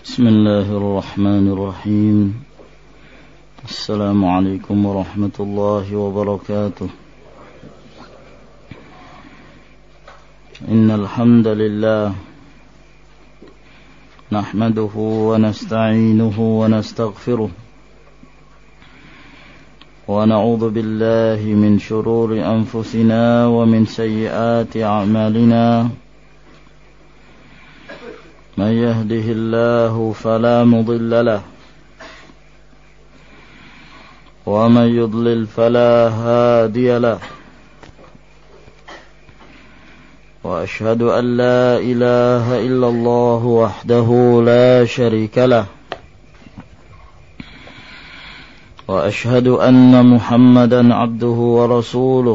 بسم الله الرحمن الرحيم. السلام عليكم ورحمة الله وبركاته. إن الحمد لله نحمده ونستعينه ونستغفره ونعوذ بالله من شرور أنفسنا ومن سيئات أعمالنا. من يهده الله فلا مضل له ومن يضلل فلا هادي له. وأشهد أن لا إله إلا الله وحده لا شريك له. وأشهد أن محمدا عبده ورسوله.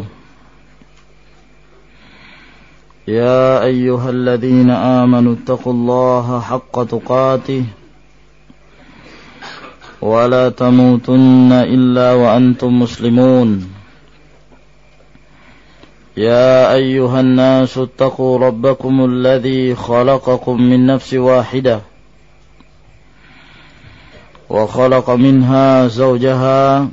يا أيها الذين آمنوا اتقوا الله حق تقاته ولا تموتن إلا وأنتم مسلمون. يا أيها الناس اتقوا ربكم الذي خلقكم من نفس واحدة وخلق منها زوجها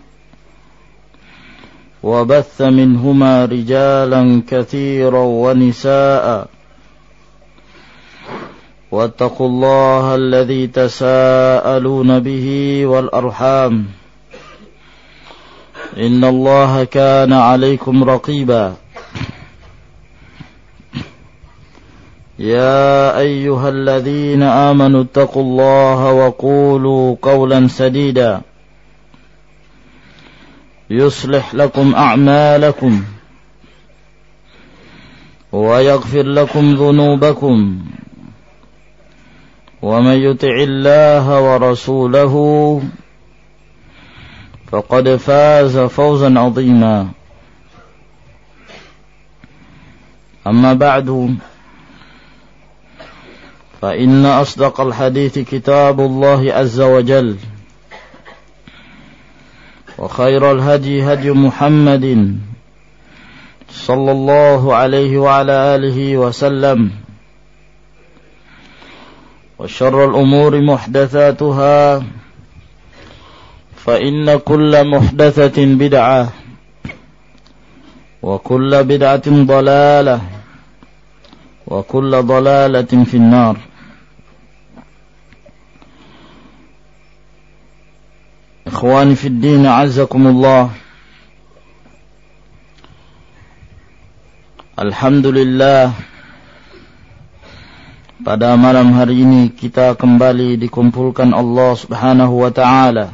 وبث منهما رجالا كثيرا ونساء. واتقوا الله الذي تساءلون به والأرحام إن الله كان عليكم رقيبا. يا أيها الذين آمنوا اتقوا الله وقولوا قولا سديدا يصلح لكم أعمالكم ويغفر لكم ذنوبكم. ومن يطع الله ورسوله فقد فاز فوزا عظيما. أما بعد فإن أصدق الحديث كتاب الله عز وجل وخير الهدي هدي محمد صلى الله عليه وعلى آله وسلم. وشر الأمور محدثاتها فإن كل محدثة بدعة وكل بدعة ضلالة وكل ضلالة في النار. Ikhwani fi din, a'azzakumullah. Alhamdulillah, pada malam hari ini kita kembali dikumpulkan Allah Subhanahu wa ta'ala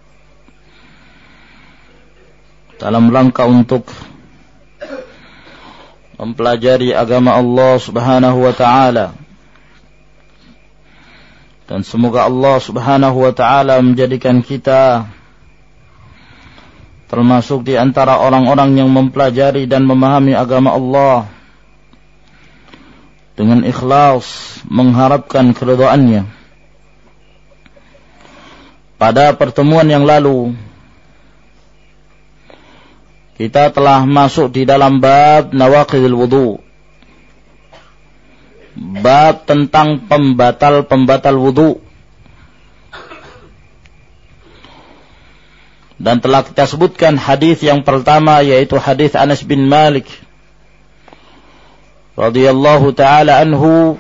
dalam rangka untuk mempelajari agama Allah Subhanahu wa ta'ala. Dan semoga Allah Subhanahu wa ta'ala menjadikan kita termasuk di antara orang-orang yang mempelajari dan memahami agama Allah dengan ikhlas mengharapkan keridhaannya. Pada pertemuan yang lalu kita telah masuk di dalam bab nawaqidul wudu, bab tentang pembatal-pembatal wudu. Dan telah kita sebutkan hadis yang pertama, yaitu hadis Anas bin Malik radhiyallahu taala anhu,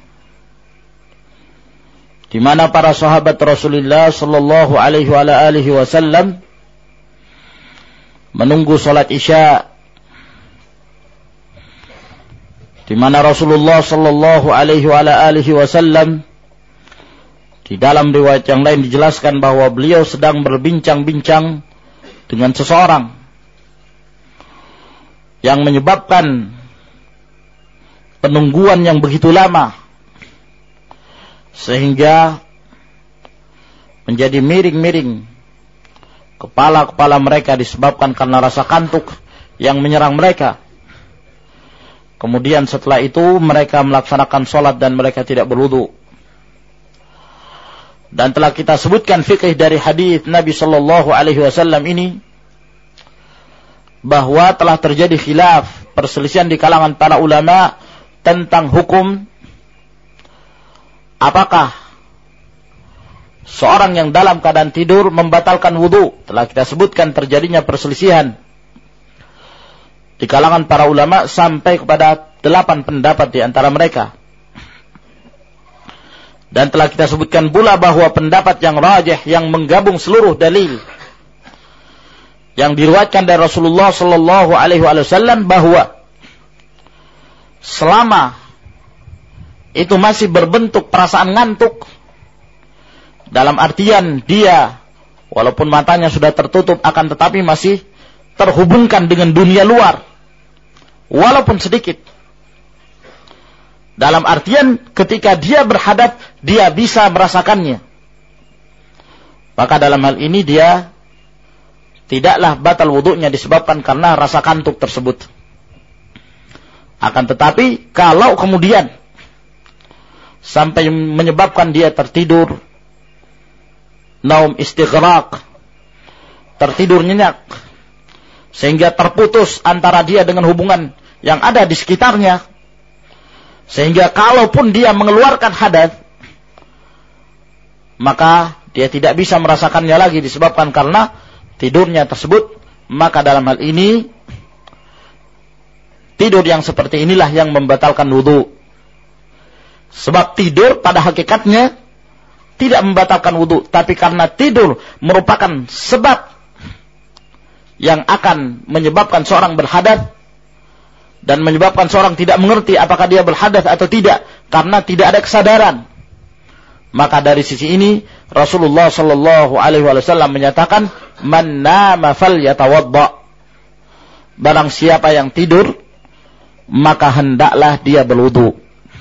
di mana para sahabat Rasulullah sallallahu alaihi wasallam menunggu salat Isya, di mana Rasulullah sallallahu alaihi wasallam di dalam riwayat yang lain dijelaskan bahwa beliau sedang berbincang-bincang dengan seseorang yang menyebabkan penungguan yang begitu lama sehingga menjadi miring-miring kepala-kepala mereka disebabkan karena rasa kantuk yang menyerang mereka. Kemudian setelah itu mereka melaksanakan sholat dan mereka tidak berwudu. Dan telah kita sebutkan fikih dari hadis Nabi sallallahu alaihi wasallam ini bahwa telah terjadi khilaf, perselisihan di kalangan para ulama tentang hukum apakah seorang yang dalam keadaan tidur membatalkan wudu. Telah kita sebutkan terjadinya perselisihan di kalangan para ulama sampai kepada 8 pendapat di antara mereka. Dan telah kita sebutkan pula bahwa pendapat yang rajih yang menggabung seluruh dalil yang diriwayatkan dari Rasulullah sallallahu alaihi wasallam bahwa selama itu masih berbentuk perasaan ngantuk, dalam artian dia walaupun matanya sudah tertutup akan tetapi masih terhubungkan dengan dunia luar walaupun sedikit. Dalam artian ketika dia berhadas, dia bisa merasakannya. Maka dalam hal ini dia tidaklah batal wudunya disebabkan karena rasa kantuk tersebut. Akan tetapi kalau kemudian sampai menyebabkan dia tertidur, naum istighraq, tertidur nyenyak, sehingga terputus antara dia dengan hubungan yang ada di sekitarnya, sehingga kalaupun dia mengeluarkan hadas, maka dia tidak bisa merasakannya lagi disebabkan karena tidurnya tersebut. Maka dalam hal ini tidur yang seperti inilah yang membatalkan wudu. Sebab tidur pada hakikatnya tidak membatalkan wudu, tapi karena tidur merupakan sebab yang akan menyebabkan seorang berhadas dan menyebabkan seorang tidak mengerti apakah dia berhadas atau tidak karena tidak ada kesadaran. Maka dari sisi ini Rasulullah sallallahu alaihi wasallam menyatakan, "Man nama falyatawadda." Barang siapa yang tidur, maka hendaklah dia berwudu.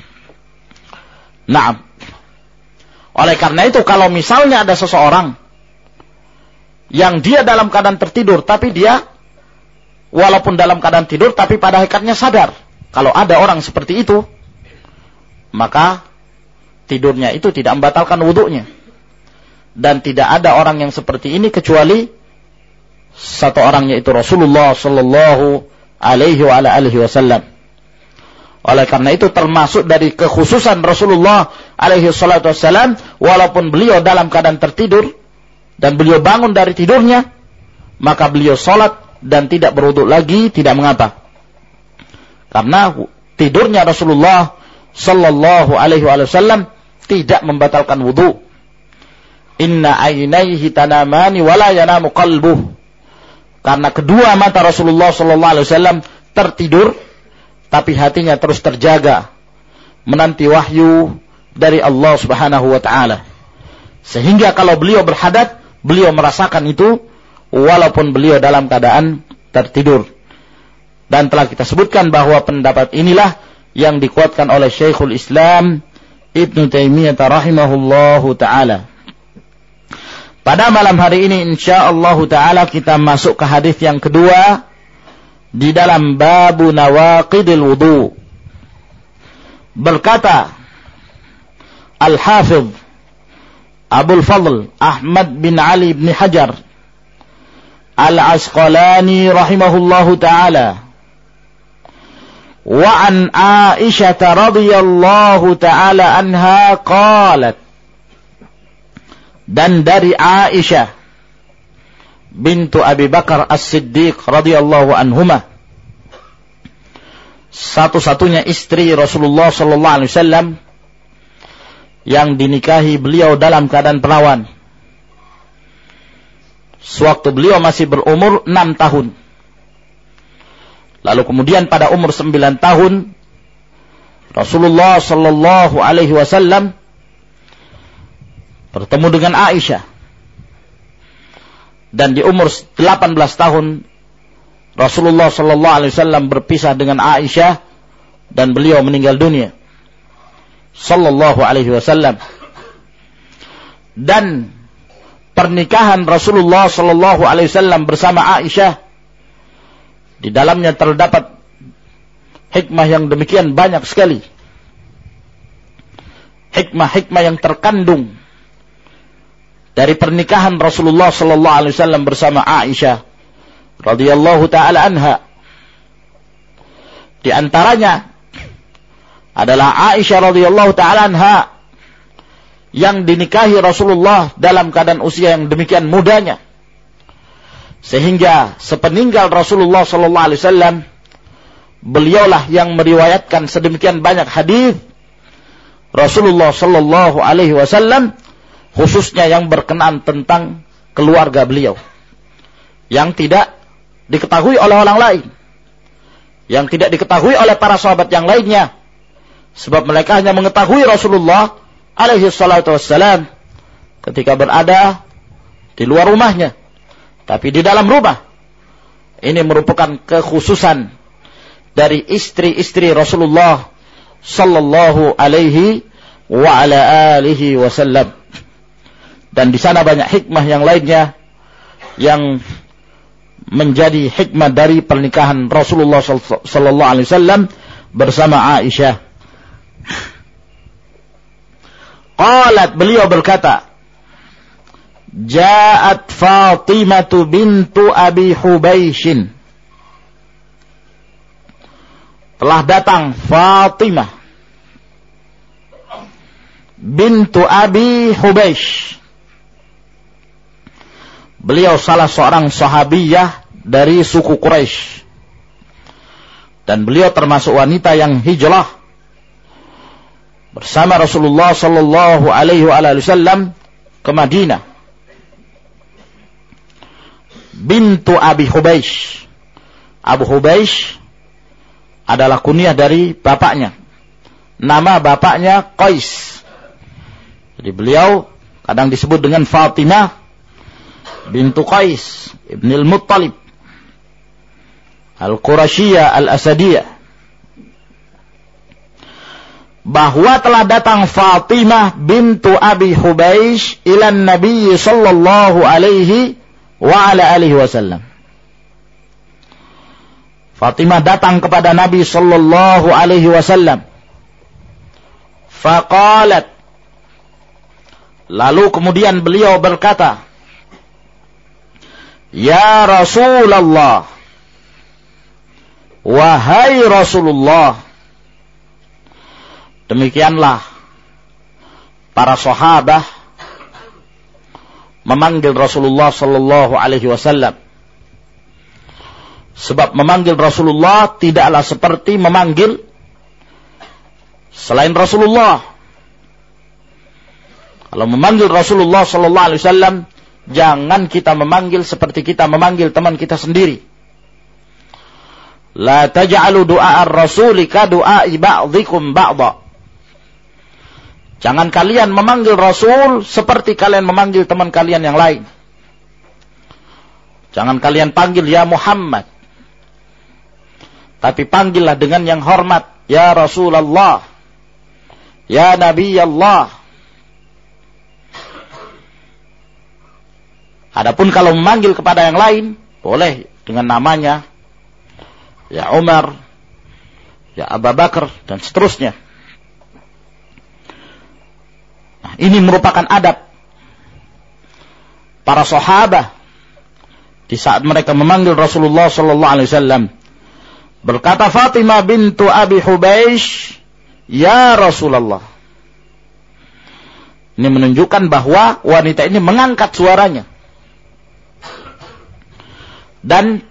Naam. Oleh karena itu kalau misalnya ada seseorang yang dia dalam keadaan tertidur tapi dia walaupun dalam keadaan tidur tapi pada hakikatnya sadar, kalau ada orang seperti itu, maka tidurnya itu tidak membatalkan wudunya. Dan tidak ada orang yang seperti ini kecuali satu orang, yaitu Rasulullah sallallahu alaihi wasallam. Oleh karena itu termasuk dari kekhususan Rasulullah alaihi wasallam, walaupun beliau dalam keadaan tertidur dan beliau bangun dari tidurnya, maka beliau salat dan tidak berwudu lagi, tidak mengapa. Karena tidurnya Rasulullah sallallahu alaihi wasallam tidak membatalkan wudu. Inna ainaihi tanamani wala yanamu qalbuh. Karena kedua mata Rasulullah sallallahu alaihi wasallam tertidur tapi hatinya terus terjaga menanti wahyu dari Allah Subhanahu wa taala. Sehingga kalau beliau berhadas, beliau merasakan itu walaupun beliau dalam keadaan tertidur. Dan telah kita sebutkan bahwa pendapat inilah yang dikuatkan oleh Syekhul Islam Ibnu Taimiyah rahimahullahu taala. Pada malam hari ini insyaallah taala kita masuk ke hadis yang kedua di dalam babu nawaqidil wudu. Berkata Al-Hafidh Abul Fadl Ahmad bin Ali bin Hajar Al-Asqalani rahimahullahu ta'ala, wa an Aisyah radhiyallahu ta'ala anha qalat, dan dari Aisyah bintu Abi Bakar As-Siddiq radhiyallahu anhuma, satu-satunya istri Rasulullah sallallahu alaihi wasallam yang dinikahi beliau dalam keadaan perawan. Sewaktu beliau masih berumur 6 tahun. Lalu kemudian pada umur 9 tahun Rasulullah sallallahu alaihi wasallam bertemu dengan Aisyah. Dan di umur 18 tahun Rasulullah sallallahu alaihi wasallam berpisah dengan Aisyah dan beliau meninggal dunia sallallahu alaihi wasallam. Dan pernikahan Rasulullah sallallahu alaihi wasallam bersama Aisyah, di dalamnya terdapat hikmah yang demikian banyak sekali. Hikmah-hikmah yang terkandung dari pernikahan Rasulullah sallallahu alaihi wasallam bersama Aisyah radhiyallahu taala anha. Di antaranya adalah Aisyah radhiyallahu taala anha yang dinikahi Rasulullah dalam keadaan usia yang demikian mudanya. Sehingga sepeninggal Rasulullah sallallahu alaihi wasallam, beliaulah yang meriwayatkan sedemikian banyak hadis Rasulullah sallallahu alaihi wasallam, khususnya yang berkenaan tentang keluarga beliau, yang tidak diketahui oleh orang lain, yang tidak diketahui oleh para sahabat yang lainnya, sebab mereka hanya mengetahui Rasulullah alaihi salatu wassalam ketika berada di luar rumahnya. Tapi di dalam rumah, ini merupakan kekhususan dari istri-istri Rasulullah sallallahu alaihi wa ala alihi wasallam. Dan di sana banyak hikmah yang lainnya yang menjadi hikmah dari pernikahan Rasulullah sallallahu alaihi wasallam bersama Aisyah. Qalat, beliau berkata, Ja'at Fatimah bintu Abi Hubaishin. Telah datang Fatimah bintu Abi Hubaish. Beliau salah seorang sahabiyah dari suku Quraisy. Dan beliau termasuk wanita yang hijrah bersama Rasulullah sallallahu alaihi wasallam ke Madinah. Bintu Abi Hubaish. Abu Hubaish adalah kunyah dari bapaknya. Nama bapaknya Qais. Jadi beliau kadang disebut dengan Fatimah bintu Qais ibn al-Muttalib al-Qurashiyah al-Asadiyah. Bahwa telah datang Fatimah bintu Abi Hubaish ila Nabi sallallahu alaihi wa ala alihi wasallam. Fatimah datang kepada Nabi sallallahu alaihi wasallam. Faqalat, lalu kemudian beliau berkata, Ya Rasulullah, wahai Rasulullah. Demikianlah para sahabat memanggil Rasulullah sallallahu alaihi wasallam. Sebab memanggil Rasulullah tidaklah seperti memanggil selain Rasulullah. Kalau memanggil Rasulullah sallallahu alaihi wasallam, jangan kita memanggil seperti kita memanggil teman kita sendiri. La taj'alu du'a ar-rasuli ka du'a'i ba'dhikum ba'dha. Jangan kalian memanggil Rasul seperti kalian memanggil teman kalian yang lain. Jangan kalian panggil ya Muhammad, tapi panggillah dengan yang hormat, ya Rasulullah, ya Nabi Allah. Adapun kalau memanggil kepada yang lain, boleh dengan namanya, ya Umar, ya Abu Bakar, dan seterusnya. Nah, ini merupakan adab para sahabat di saat mereka memanggil Rasulullah sallallahu alaihi wasallam. Berkata Fatimah bintu Abi Hubaish, ya Rasulullah. Ini menunjukkan bahwa wanita ini mengangkat suaranya. Dan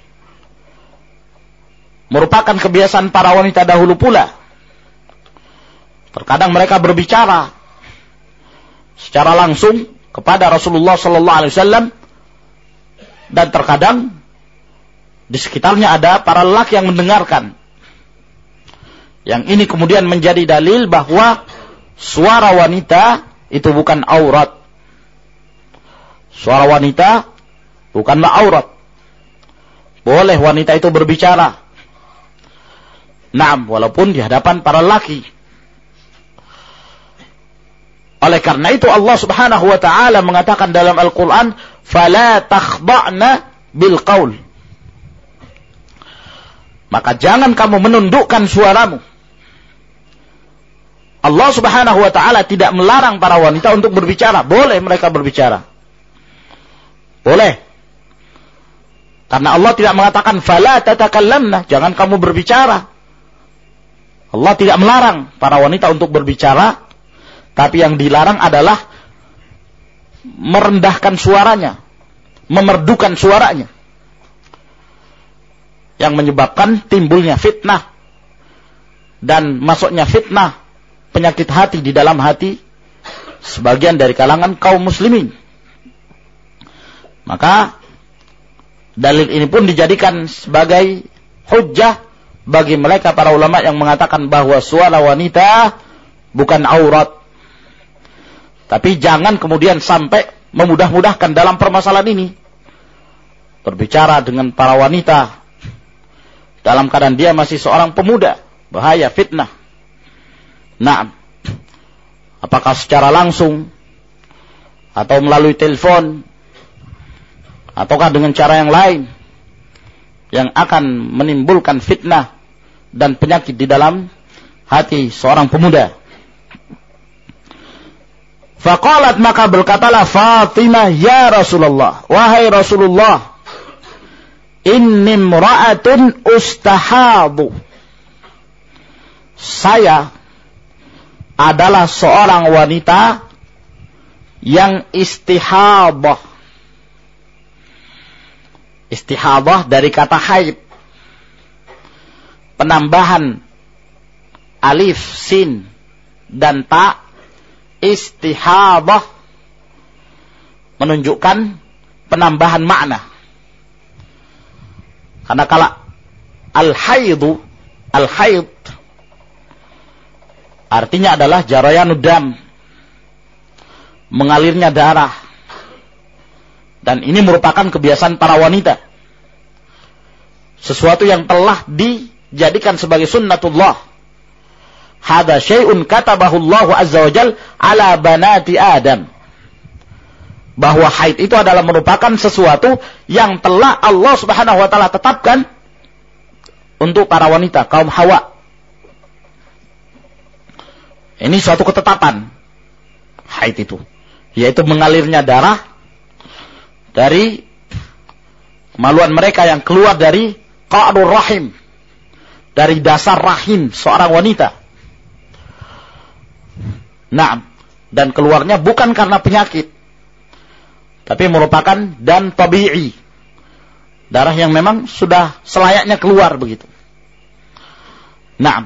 merupakan kebiasaan para wanita dahulu pula. Terkadang mereka berbicara secara langsung kepada Rasulullah sallallahu alaihi wasallam, dan terkadang di sekitarnya ada para lelaki yang mendengarkan. Yang ini kemudian menjadi dalil bahwa suara wanita itu bukan aurat. Suara wanita bukanlah aurat. Boleh wanita itu berbicara. Naam, walaupun di hadapan para lelaki. Oleh karena itu Allah Subhanahu wa taala mengatakan dalam Al-Qur'an, "Fala takhda'na bil qaul." Maka jangan kamu menundukkan suaramu. Allah Subhanahu wa taala tidak melarang para wanita untuk berbicara, boleh mereka berbicara. Boleh. Karena Allah tidak mengatakan fala tatakallamna, jangan kamu berbicara. Allah tidak melarang para wanita untuk berbicara, Tapi yang dilarang adalah merendahkan suaranya, memerdukan suaranya, yang menyebabkan timbulnya fitnah dan masuknya fitnah, penyakit hati di dalam hati sebagian dari kalangan kaum muslimin. Maka dalil ini pun dijadikan sebagai hujjah bagi mereka para ulama yang mengatakan bahwa suara wanita bukan aurat. Tapi jangan kemudian sampai memudah-mudahkan dalam permasalahan ini. Berbicara dengan para wanita dalam keadaan dia masih seorang pemuda, bahaya, fitnah. Nah, apakah secara langsung atau melalui telepon ataukah dengan cara yang lain yang akan menimbulkan fitnah dan penyakit di dalam hati seorang pemuda. Faqalat, maka berkatalah Fatimah, ya Rasulullah, wahai Rasulullah, inni imra'atun ustahadu, saya adalah seorang wanita yang istihadah. Istihadah dari kata haid, penambahan alif, sin, dan ta. Istihadah menunjukkan penambahan makna. Karena kalau al-haid artinya adalah jarayanud dam, mengalirnya darah. Dan ini merupakan kebiasaan para wanita, sesuatu yang telah dijadikan sebagai sunnatullah. Hada syai'un katabahu Allah azza wa jal ala banati Adam. Bahwa haid itu adalah merupakan sesuatu yang telah Allah subhanahu wa ta'ala tetapkan untuk para wanita, kaum Hawa. Ini suatu ketetapan haid itu, yaitu mengalirnya darah dari kemaluan mereka yang keluar dari qa'dur rahim, dari dasar rahim seorang wanita. Nah, dan keluarnya bukan karena penyakit, tapi merupakan dan tabi'i, darah yang memang sudah selayaknya keluar begitu. Nah,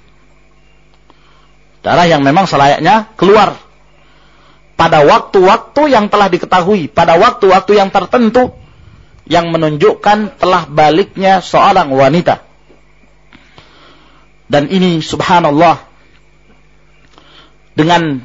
darah yang memang selayaknya keluar pada waktu-waktu yang telah diketahui, pada waktu-waktu yang tertentu, yang menunjukkan telah baliknya seorang wanita. Dan ini subhanallah, dengan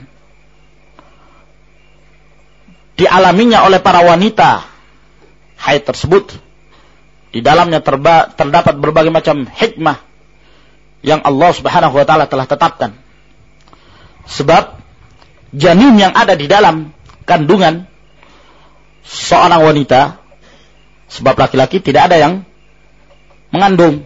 dialaminya oleh para wanita haid tersebut, di dalamnya terdapat berbagai macam hikmah yang Allah subhanahu wa ta'ala telah tetapkan. Sebab janin yang ada di dalam kandungan seorang wanita, sebab laki-laki tidak ada yang mengandung.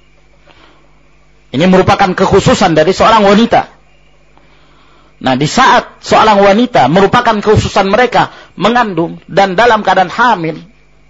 Ini merupakan kekhususan dari seorang wanita. Nah, di saat seorang wanita merupakan kekhususan mereka mengandung dan dalam keadaan hamil,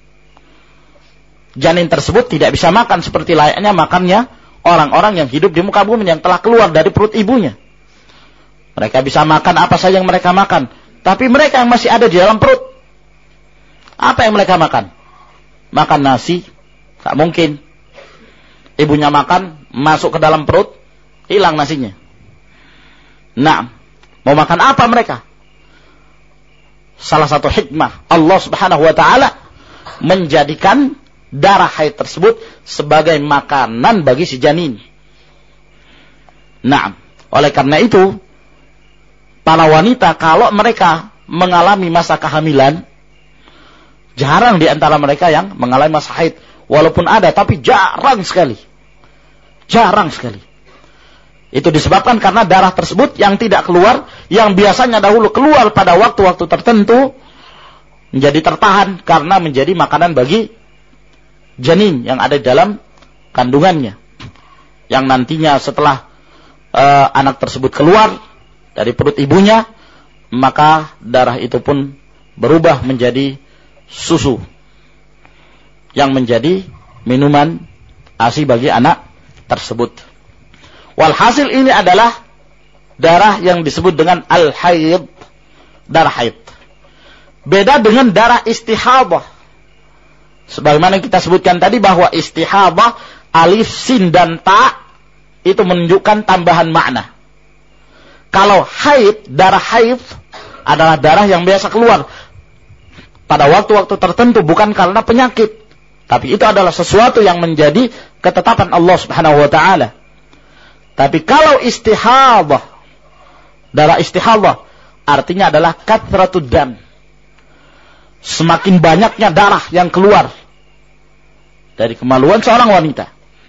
janin tersebut tidak bisa makan seperti layaknya makannya orang-orang yang hidup di muka bumi yang telah keluar dari perut ibunya. Mereka bisa makan apa saja yang mereka makan. Tapi mereka yang masih ada di dalam perut, apa yang mereka makan? Makan nasi? Tak mungkin. Ibunya makan, masuk ke dalam perut, hilang nasinya. Nah, mau makan apa mereka? Salah satu hikmah Allah subhanahu wa ta'ala menjadikan darah haid tersebut sebagai makanan bagi si janin. Nah, oleh karena itu, para wanita kalau mereka mengalami masa kehamilan, jarang di antara mereka yang mengalami masa haid. Walaupun ada, tapi jarang sekali. Jarang sekali. Itu disebabkan karena darah tersebut yang tidak keluar, yang biasanya dahulu keluar pada waktu-waktu tertentu, menjadi tertahan karena menjadi makanan bagi janin yang ada di dalam kandungannya. Yang nantinya setelah anak tersebut keluar dari perut ibunya, maka darah itu pun berubah menjadi susu yang menjadi minuman ASI bagi anak tersebut. Walhasil ini adalah darah yang disebut dengan al-haid, darah haid. Beda dengan darah istihadah. Sebagaimana kita sebutkan tadi bahwa istihadah, alif, sin, dan ta itu menunjukkan tambahan makna. Kalau haid, darah haid adalah darah yang biasa keluar pada waktu-waktu tertentu, bukan karena penyakit, tapi itu adalah sesuatu yang menjadi ketetapan Allah Subhanahu wa taala. Tapi kalau istihadah, darah istihadah artinya adalah kathratud dam. Semakin banyaknya darah yang keluar dari kemaluan seorang wanita.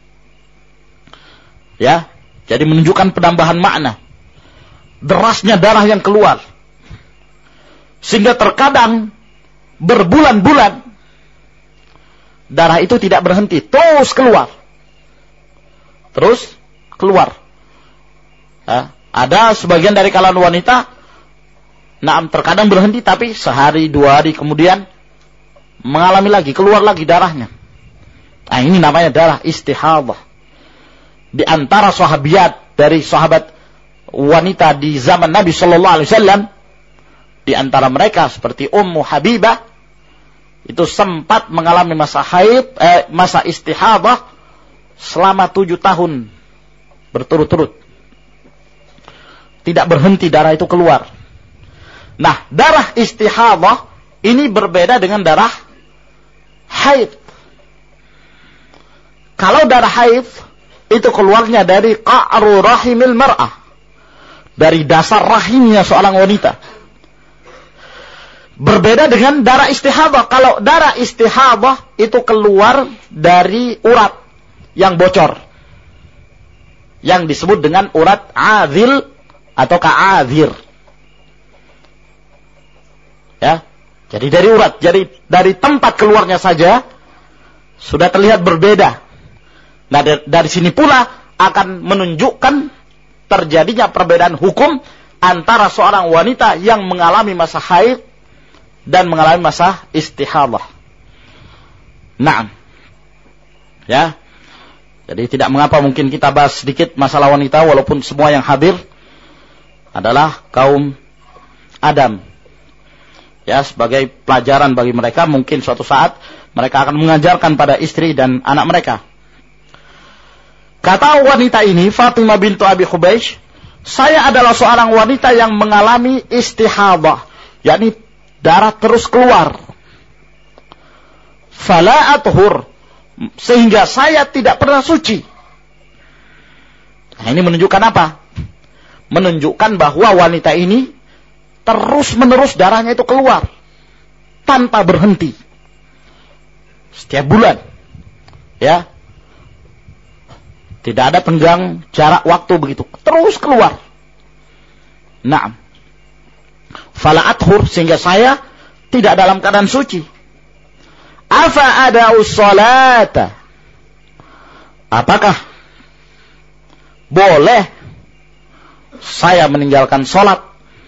Ya, jadi menunjukkan penambahan makna. Derasnya darah yang keluar. Sehingga terkadang berbulan-bulan darah itu tidak berhenti, terus keluar. Terus keluar. Ya, ada sebagian dari kalangan wanita, terkadang berhenti, tapi sehari, 2 hari kemudian mengalami lagi, keluar lagi darahnya. Nah, ini namanya darah istihadah. Di antara sahabiat, dari sahabat wanita di zaman Nabi Sallallahu Alaihi Wasallam, di antara mereka seperti Ummu Habibah, itu sempat mengalami masa haid, masa istihadah selama 7 tahun berturut-turut. Tidak berhenti darah itu keluar. Nah, darah istihadah ini berbeda dengan darah haid. Kalau darah haid itu keluarnya dari qa'ru rahimil mar'ah, dari dasar rahimnya seorang wanita. Berbeda dengan darah istihadah. Kalau darah istihadah itu keluar dari urat yang bocor, yang disebut dengan urat azil atau ka'azir. Ya, jadi dari urat, jadi dari tempat keluarnya saja sudah terlihat berbeda. Nah, dari sini pula akan menunjukkan terjadinya perbedaan hukum antara seorang wanita yang mengalami masa haid dan mengalami masa istihadah. Naam. Ya. Jadi tidak mengapa mungkin kita bahas sedikit masalah wanita, walaupun semua yang hadir adalah kaum Adam. Ya, sebagai pelajaran bagi mereka, mungkin suatu saat mereka akan mengajarkan pada istri dan anak mereka. Kata wanita ini, Fatimah bintu Abi Hubaysh, saya adalah seorang wanita yang mengalami istihadah, yakni darah terus keluar. Fala athur, sehingga saya tidak pernah suci. Nah, ini menunjukkan apa? Menunjukkan bahwa wanita ini terus-menerus darahnya itu keluar tanpa berhenti. Setiap bulan. Ya. Tidak ada tenggang jarak waktu begitu. Terus keluar. Naam. Fala athur, sehingga saya tidak dalam keadaan suci. Afa ada'u sholata, apakah boleh saya meninggalkan sholat?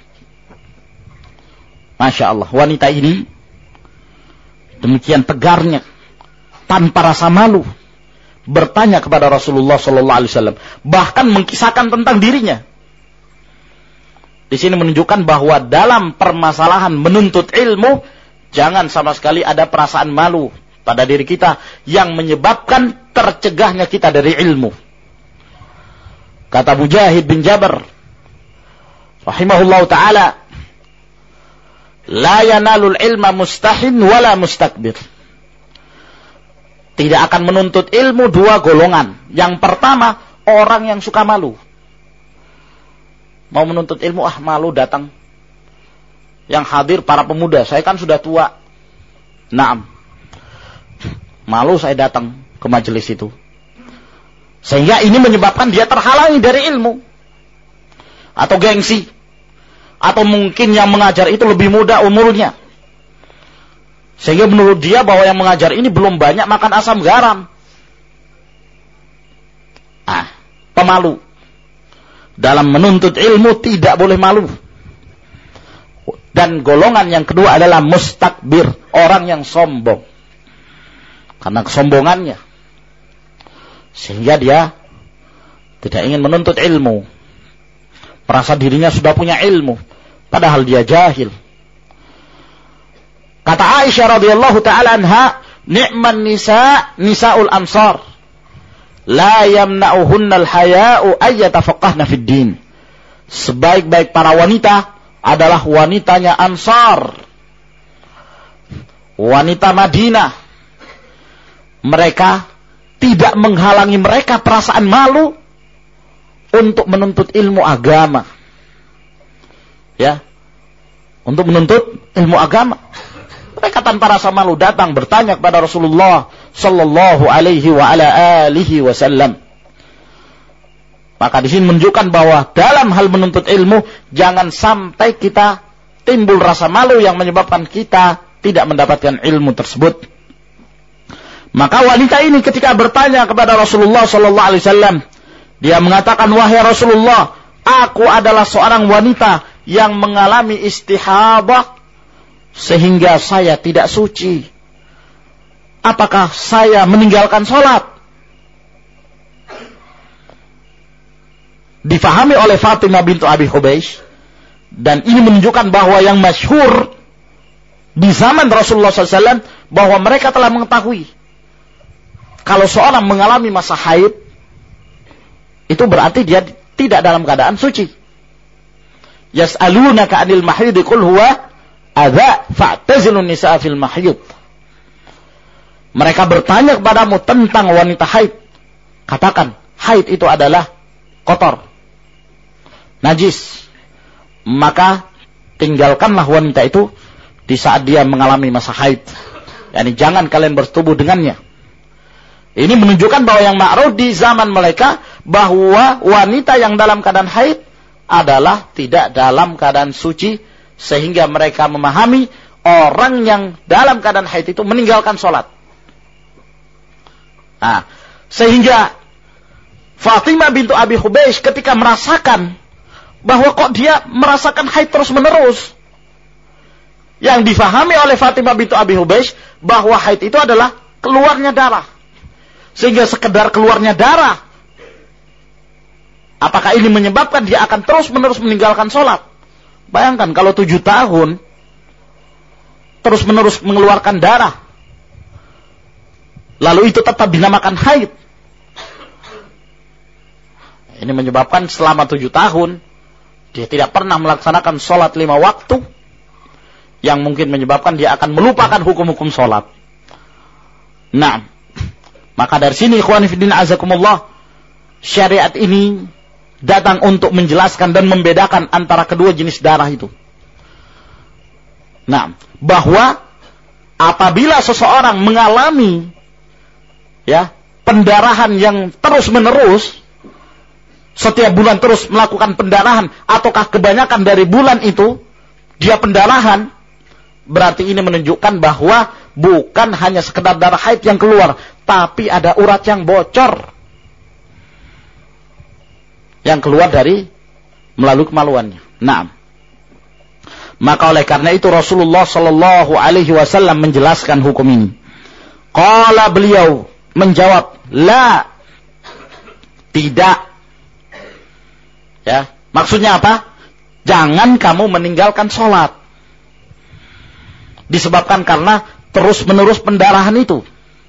Masya Allah, wanita ini demikian tegarnya, tanpa rasa malu, bertanya kepada Rasulullah Sallallahu Alaihi Wasallam, bahkan mengkisahkan tentang dirinya. Di sini menunjukkan bahwa dalam permasalahan menuntut ilmu, jangan sama sekali ada perasaan malu pada diri kita yang menyebabkan tercegahnya kita dari ilmu. Kata Mujahid bin Jabr rahimahullah ta'ala, la yanalul ilma mustahin wala mustakbir. Tidak akan menuntut ilmu 2 golongan. Yang pertama, orang yang suka malu. Mau menuntut ilmu, malu datang. Yang hadir para pemuda, saya kan sudah tua. Naam. Malu saya datang ke majelis itu. Sehingga ini menyebabkan dia terhalangi dari ilmu. Atau gengsi. Atau mungkin yang mengajar itu lebih muda umurnya. Sehingga menurut dia bahwa yang mengajar ini belum banyak makan asam garam. Pemalu. Dalam menuntut ilmu tidak boleh malu. Dan golongan yang kedua adalah mustakbir, orang yang sombong. Karena kesombongannya, sehingga dia tidak ingin menuntut ilmu. merasa dirinya sudah punya ilmu, padahal dia jahil. Kata Aisyah radhiyallahu taala anha, "Ni'man nisaul ansar, la yamna'uhunnal haya'u ay yatafaqahna fid din." Sebaik-baik para wanita adalah wanitanya Ansar, wanita Madinah. Mereka tidak menghalangi mereka perasaan malu untuk menuntut ilmu agama. Ya, untuk menuntut ilmu agama. Mereka tanpa rasa malu datang bertanya kepada Rasulullah sallallahu alaihi wa ala alihi wasallam. Maka di sini menunjukkan bahwa dalam hal menuntut ilmu jangan sampai kita timbul rasa malu yang menyebabkan kita tidak mendapatkan ilmu tersebut. Maka wanita ini ketika bertanya kepada Rasulullah sallallahu alaihi wasallam, dia mengatakan, "Wahai Rasulullah, aku adalah seorang wanita yang mengalami istihadah sehingga saya tidak suci. Apakah saya meninggalkan salat?" Difahami oleh Fatimah bintu Abi Hubaysh, dan ini menunjukkan bahwa yang masyhur di zaman Rasulullah SAW bahwa mereka telah mengetahui kalau seorang mengalami masa haid itu berarti dia tidak dalam keadaan suci. Yas'alunaka 'anil mahid qul huwa adza fa'tazilun nisaa fil mahid. Mereka bertanya kepadamu tentang wanita haid. Katakan, haid itu adalah kotor, najis. Maka tinggalkanlah wanita itu di saat dia mengalami masa haid. Yani jangan kalian bersetubuh dengannya. Ini menunjukkan bahwa yang ma'ruf di zaman mereka bahwa wanita yang dalam keadaan haid adalah tidak dalam keadaan suci, sehingga mereka memahami orang yang dalam keadaan haid itu meninggalkan sholat. Nah, sehingga Fatimah bintu Abi Hubaysh ketika merasakan bahwa kok dia merasakan haid terus menerus, yang difahami oleh Fatimah bintu Abi Hubaysh bahwa haid itu adalah keluarnya darah. Sehingga sekedar keluarnya darah, apakah ini menyebabkan dia akan terus menerus meninggalkan sholat? Bayangkan kalau 7 tahun terus menerus mengeluarkan darah, lalu itu tetap dinamakan haid. Ini menyebabkan selama 7 tahun dia tidak pernah melaksanakan sholat 5 waktu, yang mungkin menyebabkan dia akan melupakan hukum-hukum sholat. Nah, maka dari sini ikhwani fiddin azakumullah, syariat ini datang untuk menjelaskan dan membedakan antara kedua jenis darah itu. Nah, bahwa apabila seseorang mengalami pendarahan yang terus-menerus, setiap bulan terus melakukan pendarahan, ataukah kebanyakan dari bulan itu dia pendarahan, berarti ini menunjukkan bahwa bukan hanya sekedar darah haid yang keluar, tapi ada urat yang bocor yang keluar dari melalui kemaluannya. Nah, maka oleh karena itu Rasulullah sallallahu alaihi wasallam menjelaskan hukum ini. Qala, beliau menjawab, la, tidak. Ya, maksudnya apa? Jangan kamu meninggalkan sholat disebabkan karena terus-menerus pendarahan itu.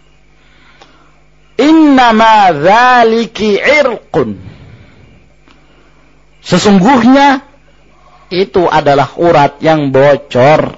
Innama dzaliki irqun. Sesungguhnya itu adalah urat yang bocor.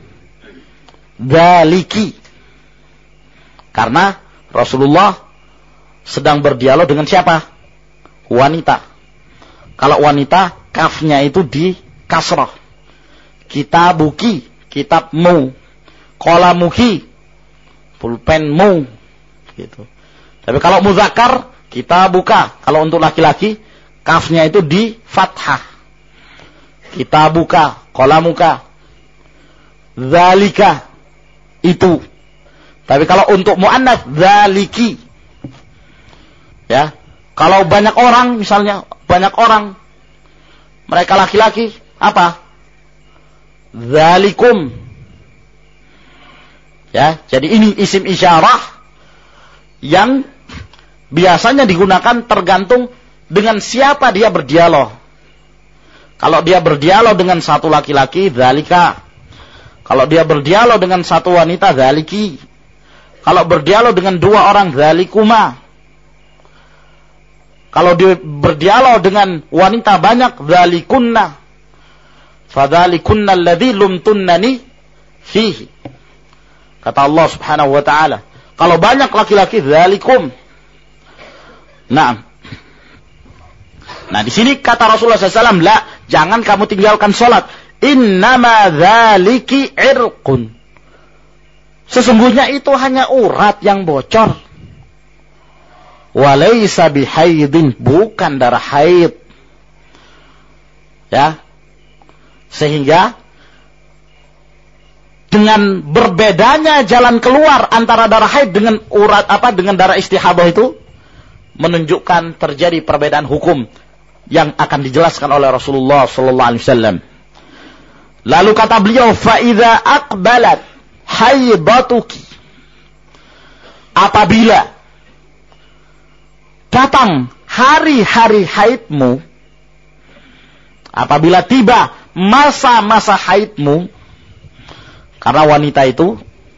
Dzaliki. Karena Rasulullah sedang berdialog dengan siapa? Wanita. Kalau wanita, kafnya itu di kasrah. Kitabuki, kitabmu. Qalamuki, pulpenmu. Gitu. Tapi kalau muzakkar, kitabuka. Kalau untuk laki-laki, kafnya itu di fathah. Kitabuka, qalamuka. Dzalika, itu. Tapi kalau untuk muannats, dzaliki. Ya. Kalau banyak orang, misalnya banyak orang, mereka laki-laki, apa? Dzalikum. Ya, jadi ini isim isyarah yang biasanya digunakan tergantung dengan siapa dia berdialog. Kalau dia berdialog dengan satu laki-laki, dzalika. Kalau dia berdialog dengan satu wanita, dzaliki. Kalau berdialog dengan dua orang, dzalikuma. Kalau dia berdialog dengan wanita banyak, dzalikunna. Fadzalikunna alladzi lumtunnani fihi. Kata Allah Subhanahu wa taala, kalau banyak laki-laki, dzalikum. Nah, di sini kata Rasulullah SAW, la, jangan kamu tinggalkan sholat. Innama dzaliki irqun. Sesungguhnya itu hanya urat yang bocor. Walaysa bihaidin, bukan darah haid. Ya. Sehingga dengan berbedanya jalan keluar antara darah haid dengan dengan darah istihadah itu menunjukkan terjadi perbedaan hukum yang akan dijelaskan oleh Rasulullah sallallahu alaihi wasallam. Lalu kata beliau, fa idza aqbalat haidatuki, apabila datang hari-hari haidmu, apabila tiba masa-masa haidmu, karena wanita itu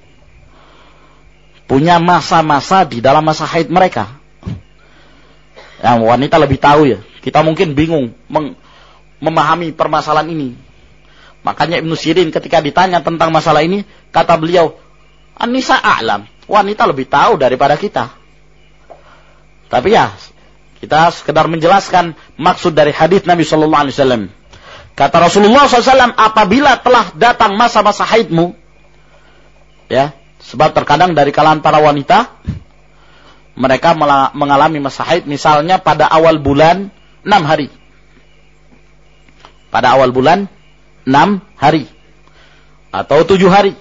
punya masa-masa di dalam masa haid mereka. Yang wanita lebih tahu ya. Kita mungkin bingung memahami permasalahan ini. Makanya Ibnu Sirin ketika ditanya tentang masalah ini, kata beliau, An-nisa a'lam, wanita lebih tahu daripada kita. Tapi ya, kita sekedar menjelaskan maksud dari hadis Nabi sallallahu alaihi wasallam. Kata Rasulullah SAW, apabila telah datang masa-masa haidmu, ya, sebab terkadang dari kalangan para wanita, mereka mengalami masa haid, misalnya pada awal bulan 6 hari. Pada awal bulan 6 hari. Atau 7 hari.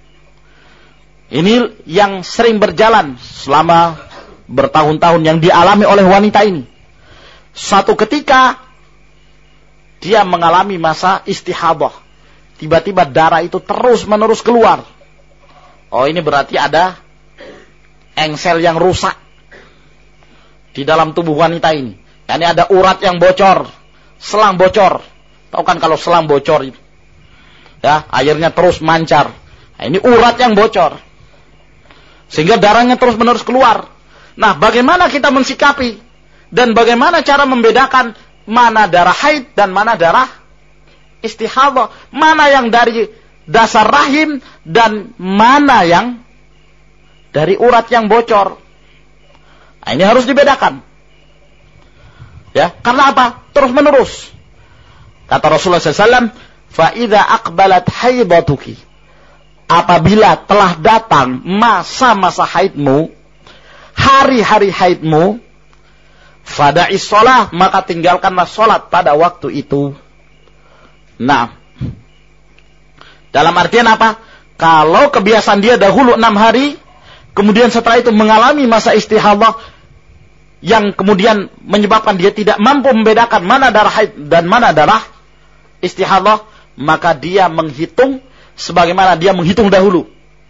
Ini yang sering berjalan selama bertahun-tahun yang dialami oleh wanita ini. Suatu ketika, dia mengalami masa istihadah. Tiba-tiba darah itu terus-menerus keluar. Oh, ini berarti ada engsel yang rusak di dalam tubuh wanita ini. Yani ada urat yang bocor, selang bocor. Tahu kan kalau selang bocor itu, ya, airnya terus mancar. Nah, ini urat yang bocor. Sehingga darahnya terus-menerus keluar. Nah, bagaimana kita mensikapi dan bagaimana cara membedakan mana darah haid dan mana darah istihadah, mana yang dari dasar rahim dan mana yang dari urat yang bocor. Nah, ini harus dibedakan. Ya, karena apa? Terus menerus. Kata Rasulullah SAW, fa idza aqbalat haidatuki, apabila telah datang masa-masa haidmu, hari-hari haidmu, fada'is sholah, maka tinggalkanlah sholat pada waktu itu. Nah, dalam artian apa? Kalau kebiasaan dia dahulu 6 hari, kemudian setelah itu mengalami masa istihadah, yang kemudian menyebabkan dia tidak mampu membedakan mana darah haid dan mana darah istihadah, maka dia menghitung sebagaimana dia menghitung dahulu.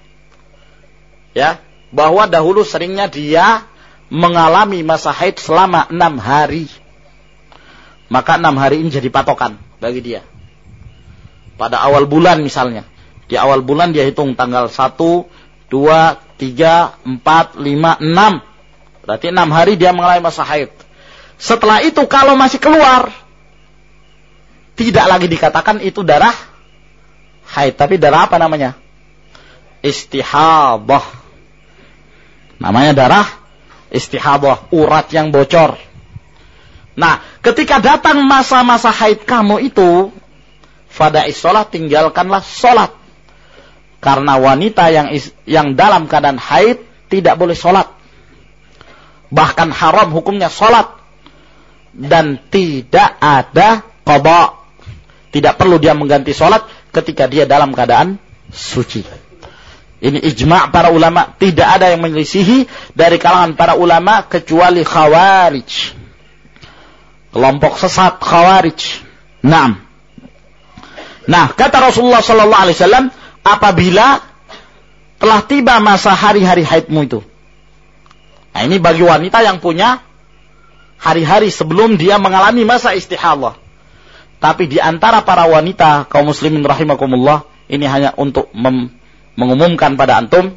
Ya, bahwa dahulu seringnya dia mengalami masa haid selama 6 hari. Maka 6 hari ini jadi patokan bagi dia. Pada awal bulan misalnya. Di awal bulan dia hitung tanggal 1, 2, 3, 4, 5, 6. Berarti 6 hari dia mengalami masa haid. Setelah itu kalau masih keluar, tidak lagi dikatakan itu darah haid. Tapi darah apa namanya? Istihadah. Namanya darah istihadah, urat yang bocor. Nah, ketika datang masa-masa haid kamu itu, fada'is sholat, tinggalkanlah sholat. Karena wanita yang dalam keadaan haid tidak boleh sholat. Bahkan haram hukumnya sholat. Dan tidak ada qada. Tidak perlu dia mengganti sholat ketika dia dalam keadaan suci. Ini ijma' para ulama. Tidak ada yang menyelisihi dari kalangan para ulama kecuali khawarij. Kelompok sesat khawarij. Nah, kata Rasulullah sallallahu alaihi wasallam, apabila telah tiba masa hari-hari haidmu itu. Nah, ini bagi wanita yang punya hari-hari sebelum dia mengalami masa istihadah. Tapi di antara para wanita kaum muslimin rahimakumullah, ini hanya untuk mengumumkan pada antum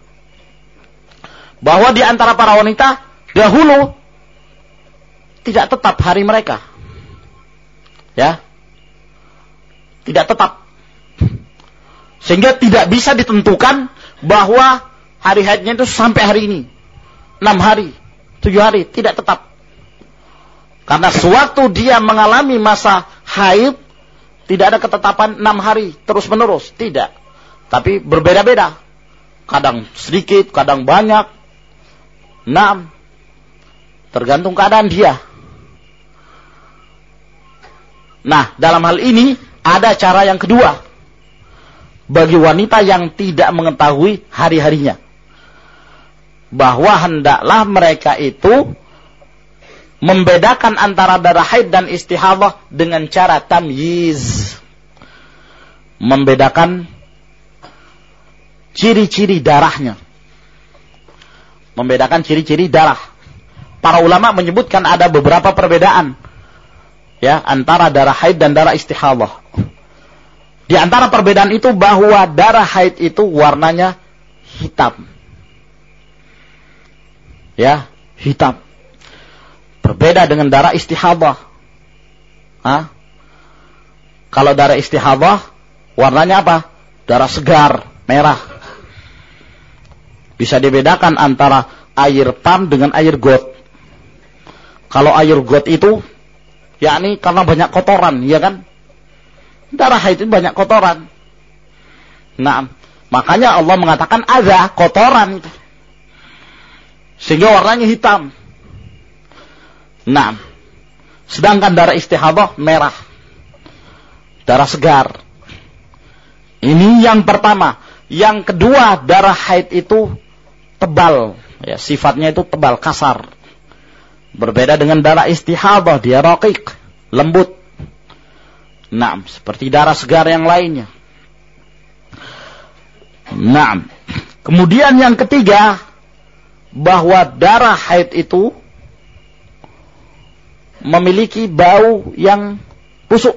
bahwa di antara para wanita dahulu tidak tetap hari mereka. Ya. Tidak tetap. Sehingga tidak bisa ditentukan bahwa hari haidnya itu sampai hari ini. 6 hari, 7 hari, tidak tetap. Karena sewaktu dia mengalami masa haid, tidak ada ketetapan 6 hari terus menerus, tidak. Tapi berbeda-beda. Kadang sedikit, kadang banyak. 6. Tergantung keadaan dia. Nah, dalam hal ini ada cara yang kedua bagi wanita yang tidak mengetahui hari-harinya, bahwa hendaklah mereka itu membedakan antara darah haid dan istihadah dengan cara tamyiz. Membedakan ciri-ciri darahnya. Membedakan ciri-ciri darah. Para ulama menyebutkan ada beberapa perbedaan ya antara darah haid dan darah istihadah. Di antara perbedaan itu bahwa darah haid itu warnanya hitam. Ya, hitam. Berbeda dengan darah istihadah. Kalau darah istihadah warnanya apa? Darah segar, merah. Bisa dibedakan antara air pam dengan air got. Kalau air got itu yakni karena banyak kotoran, ya kan? Darah haid itu banyak kotoran. Nah, makanya Allah mengatakan adza, kotoran itu. Sehingga warnanya hitam. Nah, sedangkan darah istihadah merah. Darah segar. Ini yang pertama. Yang kedua, darah haid itu tebal. Ya, sifatnya itu tebal, kasar. Berbeda dengan darah istihadah, dia raqiq, lembut. Nah, seperti darah segar yang lainnya. Nah, kemudian yang ketiga, bahwa darah haid itu memiliki bau yang busuk.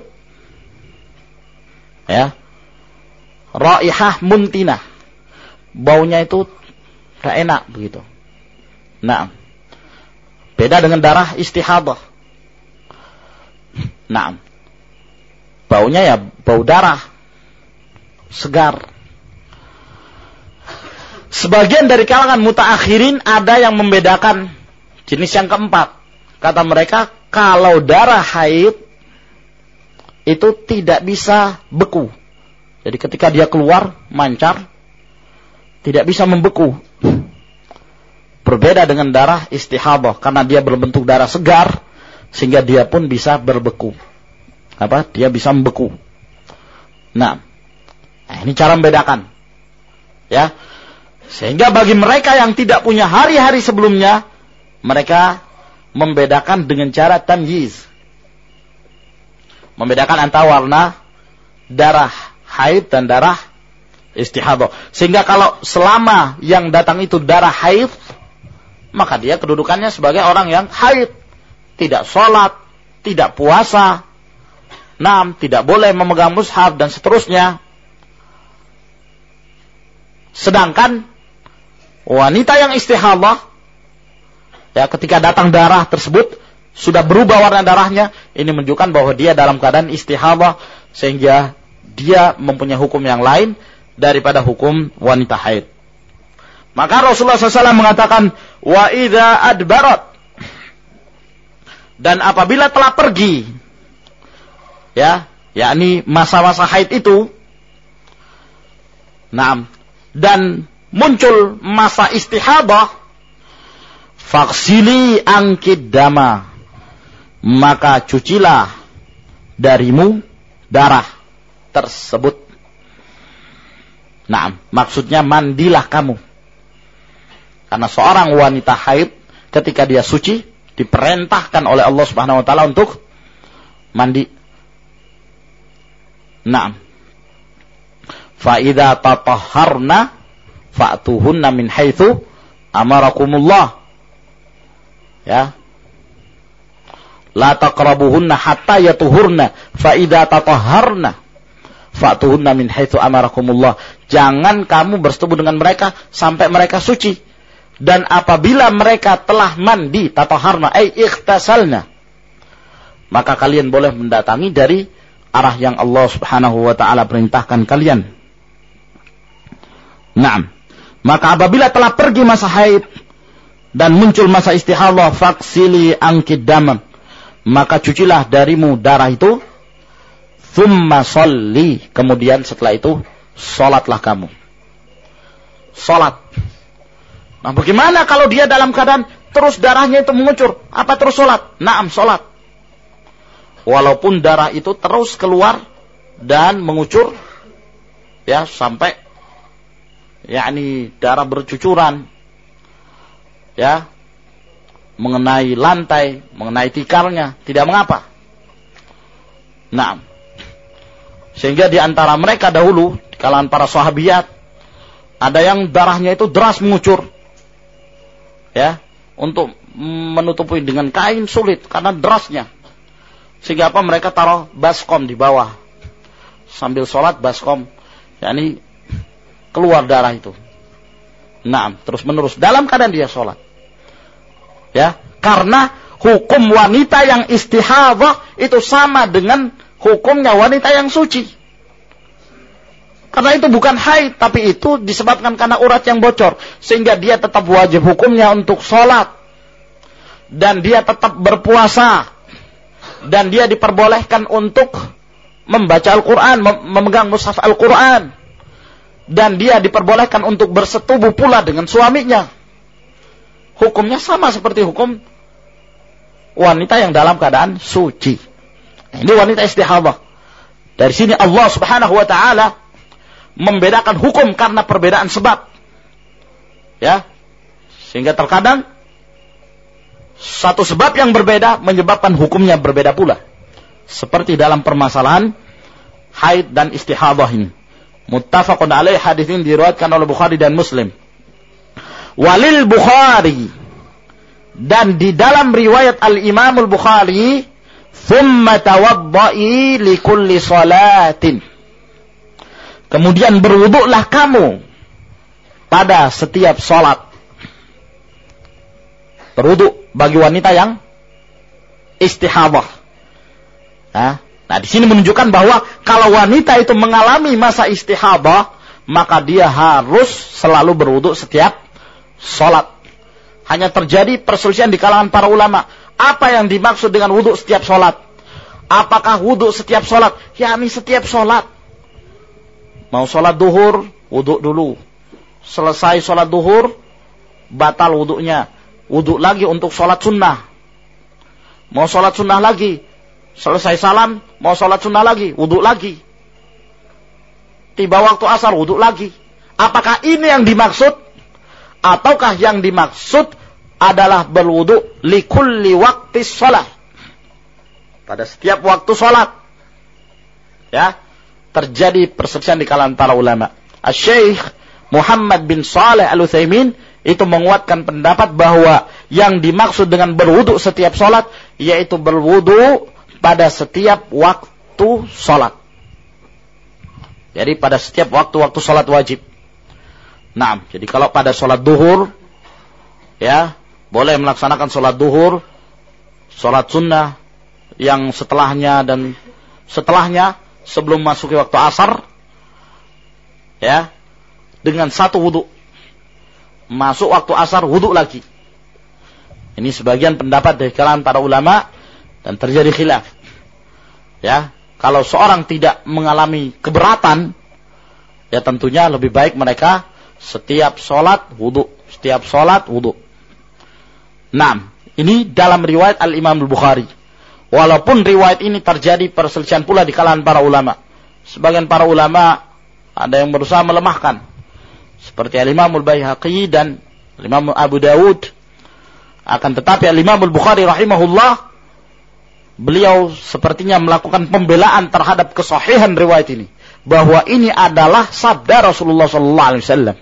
Ya. Raihah muntinah. Baunya itu tidak enak begitu. Nah, beda dengan darah istihadah. Nah, baunya ya bau darah segar. Sebagian dari kalangan mutaakhirin ada yang membedakan jenis yang keempat. Kata mereka, kalau darah haid itu tidak bisa beku. Jadi ketika dia keluar, mancar, tidak bisa membeku. Berbeda dengan darah istihadah, karena dia berbentuk darah segar, sehingga dia pun bisa berbeku. Dia bisa membeku. Nah, ini cara membedakan. Ya. Sehingga bagi mereka yang tidak punya hari-hari sebelumnya, mereka membedakan dengan cara tamyiz. Membedakan antara warna darah haid dan darah istihadah. Sehingga kalau selama yang datang itu darah haid, maka dia kedudukannya sebagai orang yang haid. Tidak sholat, tidak puasa, tidak boleh memegang mushaf dan seterusnya. Sedangkan wanita yang istihadah, ya, ketika datang darah tersebut sudah berubah warna darahnya, ini menunjukkan bahwa dia dalam keadaan istihadah, sehingga dia mempunyai hukum yang lain daripada hukum wanita haid. Maka Rasulullah SAW mengatakan, wa idza adbarat, dan apabila telah pergi, ya, yakni masa-masa haid itu, dan muncul masa istihadah, faksili angkid dama, maka cucilah darimu darah tersebut. Maksudnya mandilah kamu. Karena seorang wanita haid ketika dia suci diperintahkan oleh Allah Subhanahu wa taala untuk mandi. Fa idza tatahharna fa'tuhunna min haitsu amarakumullah. Ya. La taqrabuhunna hatta yatuhurna fa idza tatahharna fa'tuhunna min haitsu amarakumullah. Jangan kamu bersetubuh dengan mereka sampai mereka suci. Dan apabila mereka telah mandi, tatahharna ay ikhtasalna, maka kalian boleh mendatangi dari arah yang Allah Subhanahu wa taala perintahkan kalian. Naam. Maka apabila telah pergi masa haid dan muncul masa istihadhah, faksili angkid damam, maka cucilah darimu darah itu, thumma sholli, kemudian setelah itu salatlah kamu. Salat. Nah, bagaimana kalau dia dalam keadaan terus darahnya itu mengucur? Apa terus salat? Naam, salat. Walaupun darah itu terus keluar dan mengucur, ya, sampai yakni darah bercucuran, ya, mengenai lantai, mengenai tikarnya, tidak mengapa. Nah, sehingga di antara mereka dahulu, di kalangan para sahabiyat, ada yang darahnya itu deras mengucur, ya, untuk menutupi dengan kain sulit karena derasnya. Sehingga apa, mereka taruh baskom di bawah sambil sholat, baskom, yakni keluar darah itu. Nah, terus menerus dalam keadaan dia sholat. Ya, karena hukum wanita yang istihadhah itu sama dengan hukumnya wanita yang suci. Karena itu bukan haid, tapi itu disebabkan karena urat yang bocor, sehingga dia tetap wajib hukumnya untuk sholat, dan dia tetap berpuasa, dan dia diperbolehkan untuk membaca Al-Quran, memegang mushaf Al-Quran, dan dia diperbolehkan untuk bersetubuh pula dengan suaminya. Hukumnya sama seperti hukum wanita yang dalam keadaan suci. Ini wanita istihadhah. Dari sini Allah Subhanahu wa taala membedakan hukum karena perbedaan sebab. Ya. Sehingga terkadang satu sebab yang berbeda menyebabkan hukumnya berbeda pula. Seperti dalam permasalahan haid dan istihadhah ini. Muttafaqun alaih, hadis ini diriwayatkan oleh Bukhari dan Muslim. Walil Bukhari, dan di dalam riwayat Al-Imam Al-Bukhari, thumma tawadda'i li kulli salatin, kemudian berwuduklah kamu pada setiap salat. Berwuduk bagi wanita yang istihadhah. Nah, di sini menunjukkan bahwa kalau wanita itu mengalami masa istihadhah, maka dia harus selalu berwuduk setiap salat. Hanya terjadi perselisihan di kalangan para ulama. Apa yang dimaksud dengan wuduk setiap salat? Apakah wuduk setiap salat? Yakni setiap salat. Mau salat duhur, wuduk dulu. Selesai salat duhur, batal wuduknya. Wuduk lagi untuk salat sunnah. Mau salat sunnah lagi, selesai salam, mau salat sunnah lagi, wuduk lagi. Tiba waktu asar, wuduk lagi. Apakah ini yang dimaksud? Ataukah yang dimaksud adalah berwuduk likulli waqti shalah, pada setiap waktu salat? Ya, terjadi perselisihan di kalangan para ulama. Asy-Syaikh Muhammad bin Shalih Al-Utsaimin itu menguatkan pendapat bahwa yang dimaksud dengan berwuduk setiap salat yaitu berwuduk pada setiap waktu salat. Jadi pada setiap waktu-waktu salat wajib. Nah, jadi kalau pada salat duhur, ya, boleh melaksanakan salat duhur, salat sunnah yang setelahnya dan setelahnya sebelum masuki waktu asar, ya, dengan satu wuduk. Masuk waktu asar, wuduk lagi. Ini sebagian pendapat dari kalangan para ulama dan terjadi khilaf. Ya, kalau seorang tidak mengalami keberatan, ya tentunya lebih baik mereka setiap sholat wuduk, setiap sholat wuduk. Nah, ini dalam riwayat Al-Imam Al-Bukhari. Walaupun riwayat ini terjadi perselisihan pula di kalangan para ulama. Sebagian para ulama ada yang berusaha melemahkan, seperti Al-Imam Al-Baihaqi dan Al-Imam Abu Dawud. Akan tetapi Al-Imam Al-Bukhari rahimahullah, beliau sepertinya melakukan pembelaan terhadap kesahihan riwayat ini, bahwa ini adalah sabda Rasulullah sallallahu alaihi wasallam.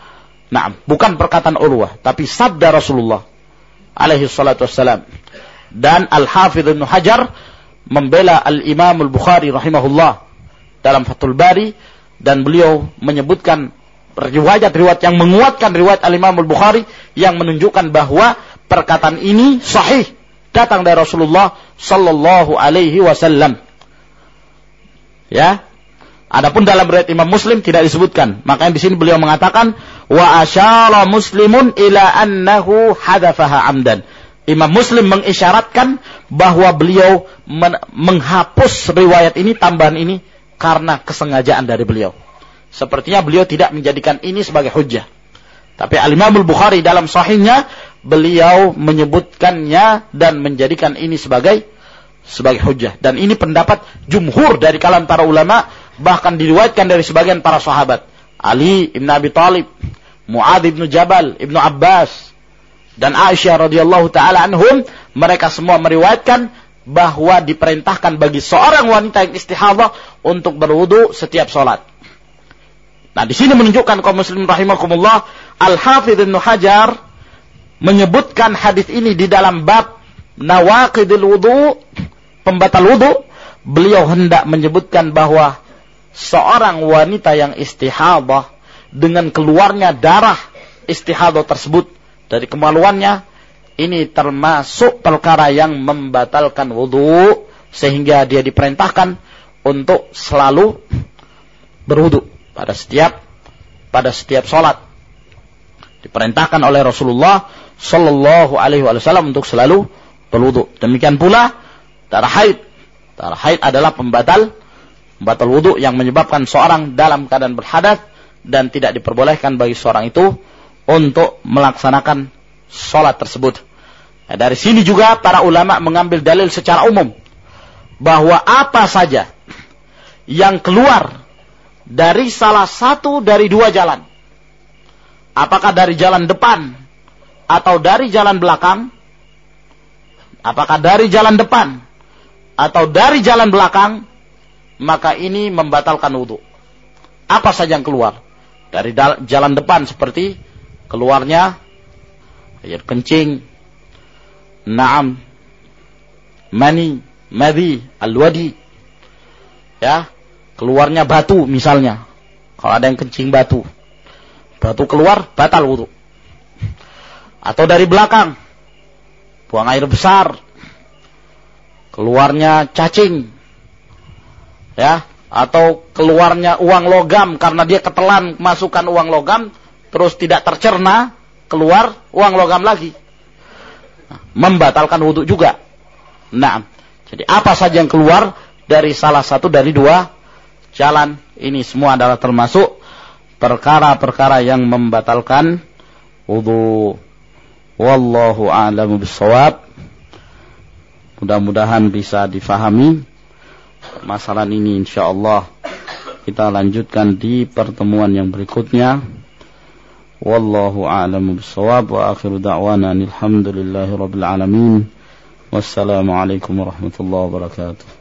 Nah, bukan perkataan Urwah, tapi sabda Rasulullah alaihi salatu wassalam. Dan Al-Hafidh Ibnu Hajar membela Al-Imam Al-Bukhari rahimahullah dalam Fathul Bari, dan beliau menyebutkan riwayat-riwayat yang menguatkan riwayat Al-Imam Al-Bukhari yang menunjukkan bahwa perkataan ini sahih, datang dari Rasulullah sallallahu alaihi wasallam. Ya. Adapun dalam riwayat Imam Muslim tidak disebutkan. Makanya di sini beliau mengatakan wa asyara Muslimun ila annahu hadafaha amdan. Imam Muslim mengisyaratkan bahwa beliau menghapus riwayat ini, tambahan ini, karena kesengajaan dari beliau. Sepertinya beliau tidak menjadikan ini sebagai hujjah. Tapi Al-Imam Al-Bukhari dalam sahihnya, beliau menyebutkannya dan menjadikan ini sebagai hujjah. Dan ini pendapat jumhur dari kalangan para ulama, bahkan diriwayatkan dari sebagian para sahabat. Ali ibn Abi Thalib, Mu'adz ibn Jabal, Ibnu Abbas, dan Aisyah radhiyallahu taala anhum, mereka semua meriwayatkan bahwa diperintahkan bagi seorang wanita yang istihadhah untuk berwudu setiap salat. Nah, di sini menunjukkan kaum muslimin rahimakumullah, Al-Hafidh Ibnu Hajar menyebutkan hadis ini di dalam bab nawaqidil wudu, pembatal wudu. Beliau hendak menyebutkan bahwa seorang wanita yang istihadhah dengan keluarnya darah istihadhah tersebut dari kemaluannya, ini termasuk perkara yang membatalkan wudu, sehingga dia diperintahkan untuk selalu berwudu pada setiap salat. Diperintahkan oleh Rasulullah sallallahu alaihi wasallam untuk selalu berwudu. Demikian pula darah haid. Darah haid adalah pembatal wudu yang menyebabkan seorang dalam keadaan berhadas dan tidak diperbolehkan bagi seorang itu untuk melaksanakan salat tersebut. Nah, dari sini juga para ulama mengambil dalil secara umum bahwa apa saja yang keluar dari salah satu dari dua jalan, apakah dari jalan depan atau dari jalan belakang, apakah dari jalan depan atau dari jalan belakang, maka ini membatalkan wudu. Apa saja yang keluar dari jalan depan, seperti keluarnya air kencing, na'am, mani, madhi, al-wadi, ya, keluarnya batu misalnya. Kalau ada yang kencing batu keluar, batal wudu. Atau dari belakang, buang air besar, keluarnya cacing, ya, atau keluarnya uang logam karena dia ketelan masukkan uang logam, terus tidak tercerna, keluar uang logam lagi, membatalkan wudu juga. Nah, jadi apa saja yang keluar dari salah satu dari dua jalan, ini semua adalah termasuk perkara-perkara yang membatalkan wudu. Wallahu a'lamu bissawab. Mudah-mudahan bisa difahami masalah ini. Insyaallah kita lanjutkan di pertemuan yang berikutnya. Wallahu a'lamu bissawab wa akhiru da'wana alhamdulillahi rabbil alamin. Wassalamualaikum warahmatullahi wabarakatuh.